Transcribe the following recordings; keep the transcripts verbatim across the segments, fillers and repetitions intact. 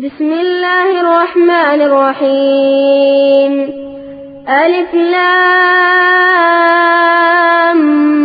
بسم الله الرحمن الرحيم. ألف لام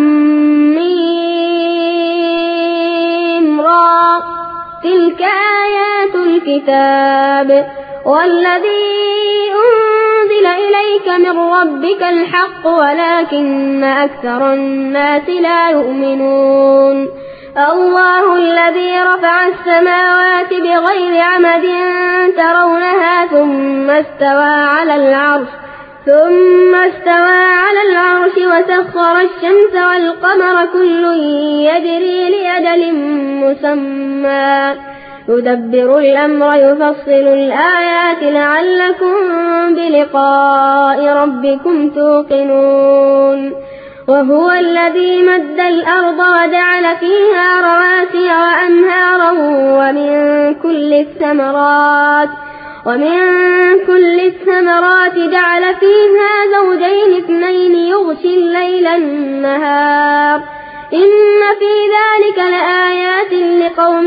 ميم را، تلك آيات الكتاب والذي أنزل إليك من ربك الحق ولكن أكثر الناس لا يؤمنون. الله الذي رفع السماوات بغير عمد ترونها ثم استوى على العرش ثم استوى على العرش وسخر الشمس والقمر كل يجري لأجل مسمى يدبر الأمر يفصل الآيات لعلكم بلقاء ربكم توقنون. وهو الذي مد الأرض وجعل فيها رواسي وأنهارا ومن كل الثمرات ومن كل الثمرات جعل فيها زوجين اثنين يغشي الليل النهار إن في ذلك لآيات لقوم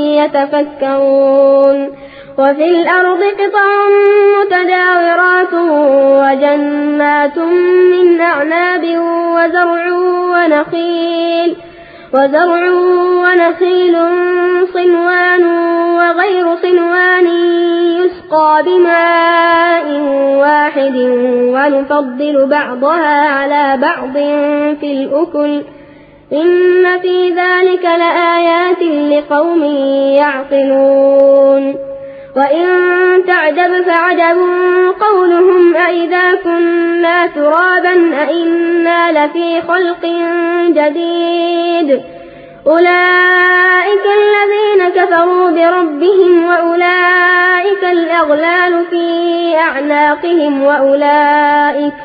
يتفكرون. وفي الأرض قطع متجاورات وجنات من أعناب وزرع ونخيل وزرع ونخيل صنوان وغير صنوان يسقى بماء واحد ونفضل بعضها على بعض في الأكل إن في ذلك لآيات لقوم يعقلون. وإن تعجب فعجب قولهم أئذا كنا ترابا أئنا لفي خلق جديد أولئك الذين كفروا بربهم وأولئك الأغلال في أعناقهم وأولئك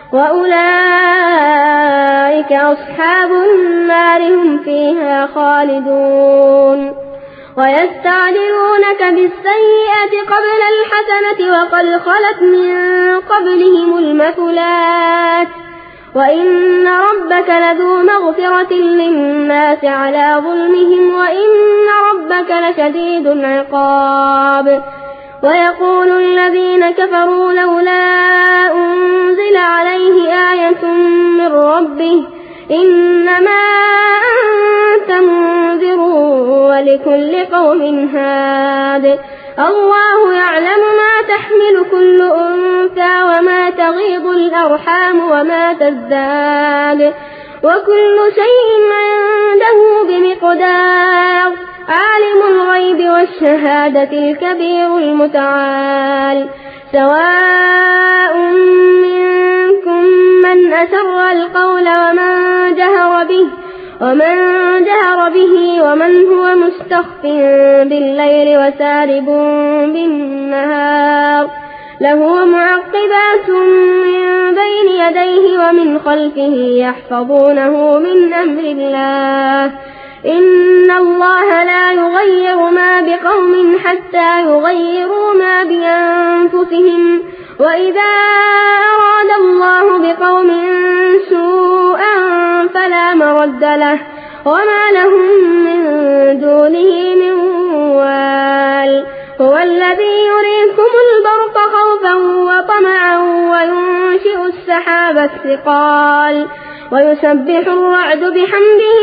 وأولئك أصحاب النار هم فيها خالدون. ويستعجلونك بالسيئة قبل الحسنة وقد خلت من قبلهم المثلات وإن ربك لذو مغفرة للناس على ظلمهم وإن ربك لشديد العقاب. ويقول الذين كفروا لولا أنزل عليه آية من ربه إنما أنت منذر ولكل قوم هاد الله يعلم ما تحمل كل أنثى وما تغيض الأرحام وما تزداد وكل شيء عنده بمقدار. عالم الغيب والشهادة الكبير المتعال. سواء منكم من أسر القول ومن جهر به ومن جهر به ومن هو مستخف بالليل وسارب بالنهار له معقبات من بين يديه ومن خلفه يحفظونه من أمر الله إن الله لا يغير ما بقوم حتى يغيروا ما بأنفسهم وإذا أراد الله بقوم سوءا فلا مرد له وما لهم من دونه من وال. هو الذي يريكم البرق خوفا وطمعا وينشئ السحاب الثقال ويسبح الرعد بحمده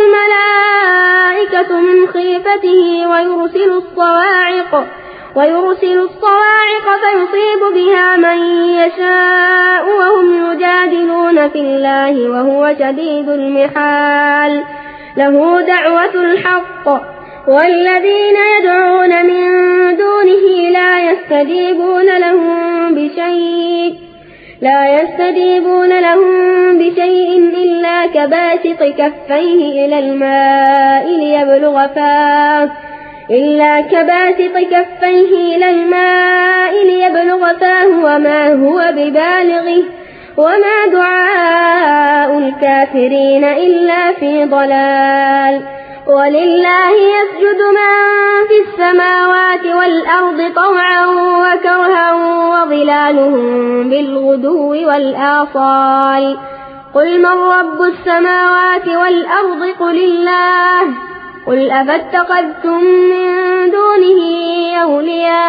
والملائكة من خيفته ويرسل الصواعق ويرسل الصواعق فيصيب بها من يشاء وهم يجادلون في الله وهو شديد المحال. له دعوة الحق والذين يدعون من دونه لا يستجيبون لهم بشيء لا يستجيبون لهم بشيء إلا كباسط كفيه إلى الماء ليبلغ فاه إلا كباسط كفيه إلى الماء ليبلغ فاه وما هو ببالغه وما دعاء الكافرين إلا في ضلال. ولله يسجد من في السماوات والأرض طوعا وكرها وظلالهم بالغدو والآصال. قل من رب السماوات والأرض قل الله قل أفاتخذتم من دونه أولياء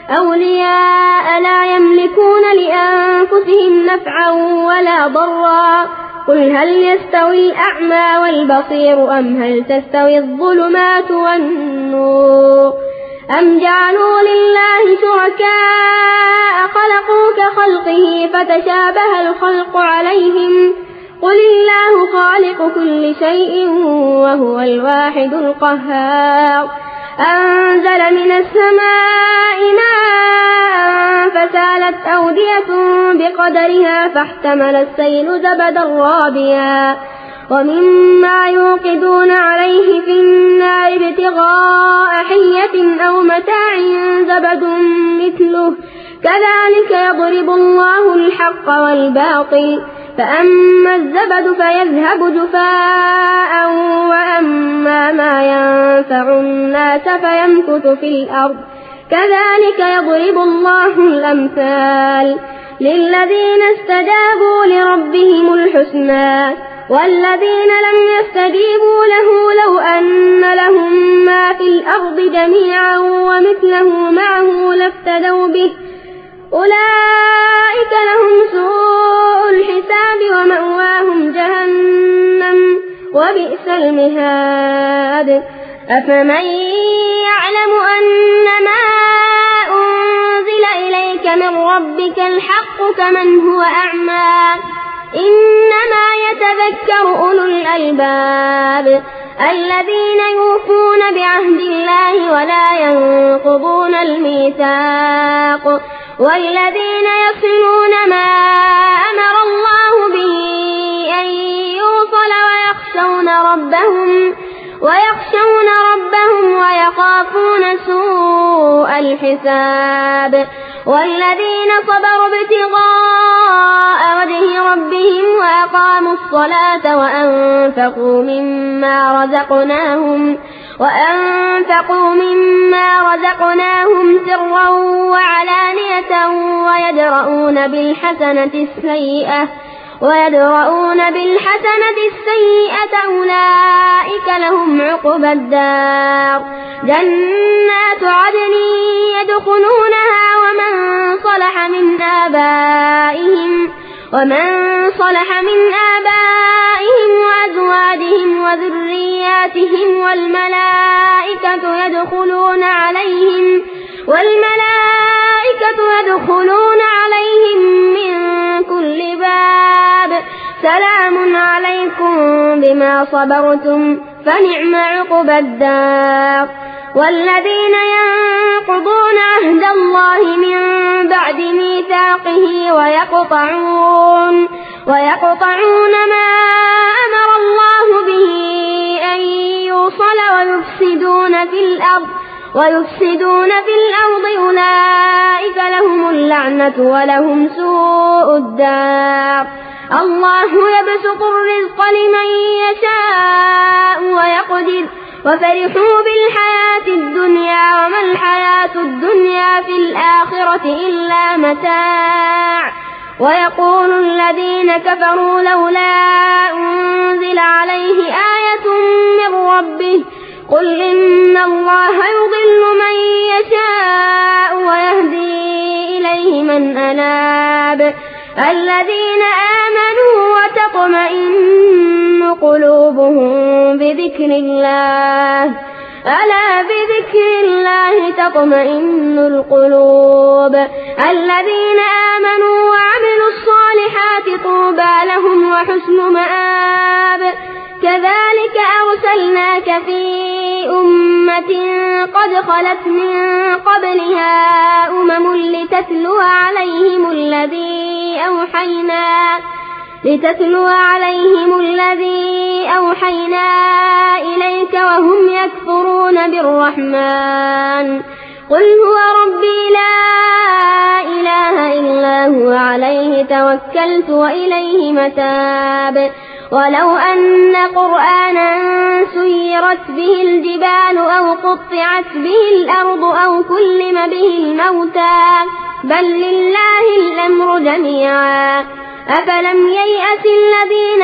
أولياء لا يملكون لأنفسهم نفعا ولا ضرا. قل هل يستوي الأعمى والبصير أم هل تستوي الظلمات والنور أم جعلوا لله شركاء خلقوا كخلقه فتشابه الخلق عليهم قل الله خالق كل شيء وهو الواحد القهار. أنزل من السماء ماء فسالت أودية بقدرها فاحتمل السيل زبدا رابيا ومما يوقدون عليه في النار ابتغاء حية أو متاع زبد مثله كذلك يضرب الله الحق والباطل فأما الزبد فيذهب جفاء وأما ما ينفع الناس فيمكث في الأرض كذلك يضرب الله الأمثال للذين استجابوا لربهم الحسنى والذين لم يستجيبوا له لو أن لهم ما في الأرض جميعا ومثله معه لافتدوا به أولئك لهم سوء الحساب ومأواهم جهنم وبئس المهاد. أفمن يعلم أن ما أنزل إليك من ربك الحق كمن هو أعمى إنما يتذكر أولو الألباب الذين يوفون بعهد الله ولا ينقضون الميثاق والذين يصلون ما أمر الله به أن يوصل ويخشون ربهم ويخشون ربهم ويخافون سوء الحساب والذين صبروا ابتغاء وجه ربهم وأقاموا الصلاة وأنفقوا مما رزقناهم وأنفقوا مما رزقناهم سرا وعلانية ويدرؤون بالحسنة السيئة ويدرؤون بالحسنة السيئة أولئك لهم عقبى الدار جنات عدن يدخلونها ومن صلح من آبائهم ومن صلح من آبائهم وأزواجهم وذرياتهم والملائكة يدخلون عليهم والملائكة يدخلون عليهم من كل باب سلام عليكم بما صبرتم فنعم عقبى الدار. والذين ينقضون عهد الله من بعد ميثاقه ويقطعون ويقطعون ما أمر الله به أن يوصل ويفسدون في الأرض ويفسدون في الأرض أولئك لهم اللعنة ولهم سوء الدار. الله يبسط الرزق لمن يشاء ويقدر وفرحوا بالحياة الدنيا وما الحياة الدنيا في الآخرة إلا متاع. ويقول الذين كفروا لولا أنزل عليه آية من ربه قل إن الله يضل من يشاء ويهدي إليه من أناب الذين آمنوا وتطمئن قلوبهم بذكر الله ألا بذكر الله تطمئن القلوب الذين آمنوا وعملوا الصالحات طوبى لهم وحسن مآب. كذلك أرسلناك في أمة قد خلت من قبلها أمم لتتلو عليهم الذي أوحينا لتتلو عليهم الذي أوحينا إليك وهم يكفرون بالرحمن قل هو ربي لا إله إلا هو عليه توكلت وإليه متاب. ولو أن قرآنا سيرت به الجبال أو قطعت به الأرض أو كلم به الموتى بل لله الأمر جميعا أفلم ييأس الذين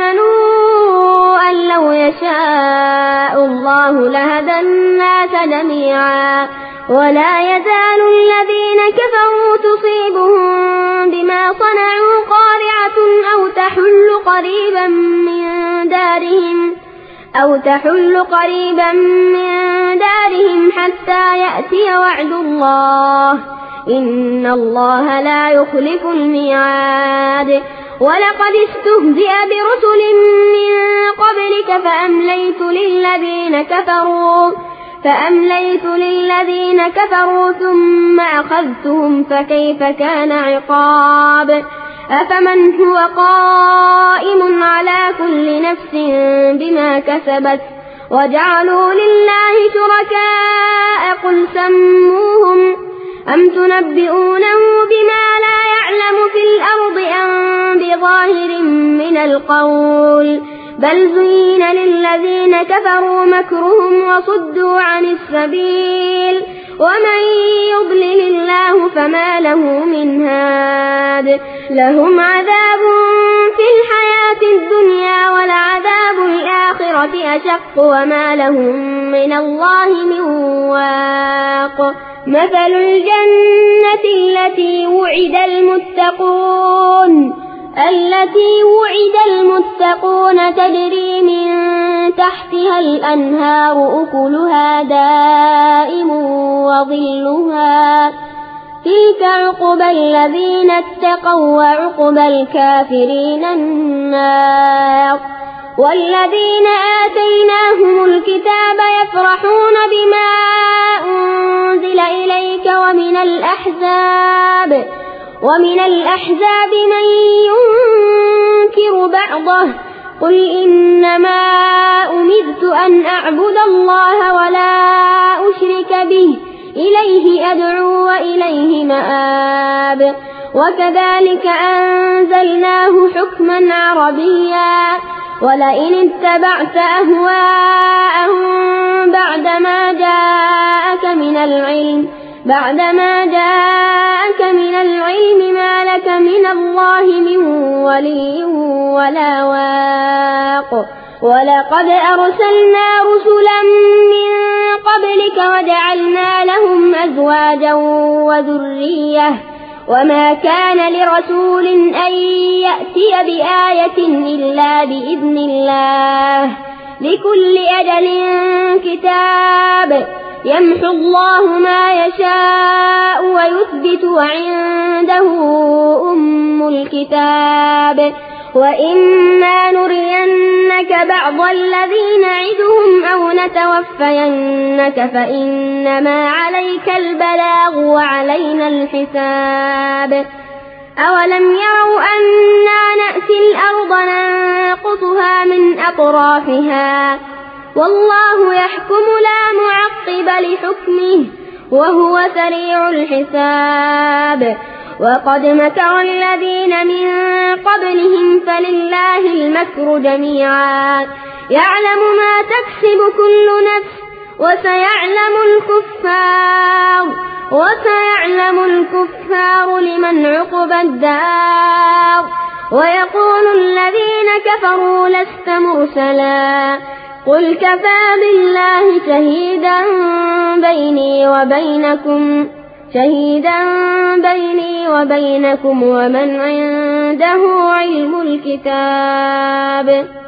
آمنوا أن لو يشاء الله لهدى الناس جميعا ولا يزال الذين كفروا تصيبهم بما صنعوا قارعة أو تحل قريبا من دارهم أو تحل قريبا من دارهم حتى يأتي وعد الله إن الله لا يخلف الميعاد ولقد استهزئ برسل من قبلك فأمليت للذين كفروا فأمليت للذين كفروا ثم أخذتهم فكيف كان عقاب أفمن هو قائم على كل نفس بما كسبت وجعلوا لله شركاء قل سموهم أم تنبئونه بما لا يعلم في الأرض أم بظاهر من القول بل زين للذين كفروا مكرهم وصدوا عن السبيل ومن يضلل الله فما له من هاد لهم عذاب في الحياة الدنيا ولعذاب الآخرة أشق وما لهم من الله من واق مثل الجنة التي وعد المتقون التي وعد المتقون تجري من تحتها الأنهار أكلها دائم وظلها تلك عقبى الذين اتقوا وعقبى الكافرين النار والذين آتيناهم الكتاب يفرحون بما أنزل إليك ومن الأحزاب ومن الأحزاب من ينكر بعضه قل إنما أمرت أن أعبد الله ولا أشرك به إليه أدعو وإليه مآب وكذلك أنزلناه حكما عربيا ولئن اتبعت أهواءهم بعدما جاءك من العلم بعدما جاءك من العلم ما لك من الله من ولي ولا واق ولقد أرسلنا رسلا من قبلك وجعلنا لهم أزواجا وذرية وما كان لرسول أن يأتي بآية إلا بإذن الله لكل أجل كتاب يمحو الله ما يشاء ويثبت وعنده أم الكتاب وإما نرينك بعض الذي نعدهم أو نتوفينك فإنما عليك البلاغ وعلينا الحساب أولم يروا أنا نأتي الأرض ننقصها من أطرافها والله يحكم لا معقب لحكمه وهو سريع الحساب وقد مكر الذين من قبلهم فلله المكر جميعا يعلم ما تكسب كل نفس وسيعلم الكفار وسيعلم الكفار لمن عقبى الدار ويقول الذين كفروا لست مرسلا قل كفى بالله شهيدا بيني وبينكم شهيدا بيني وبينكم ومن عنده علم الكتاب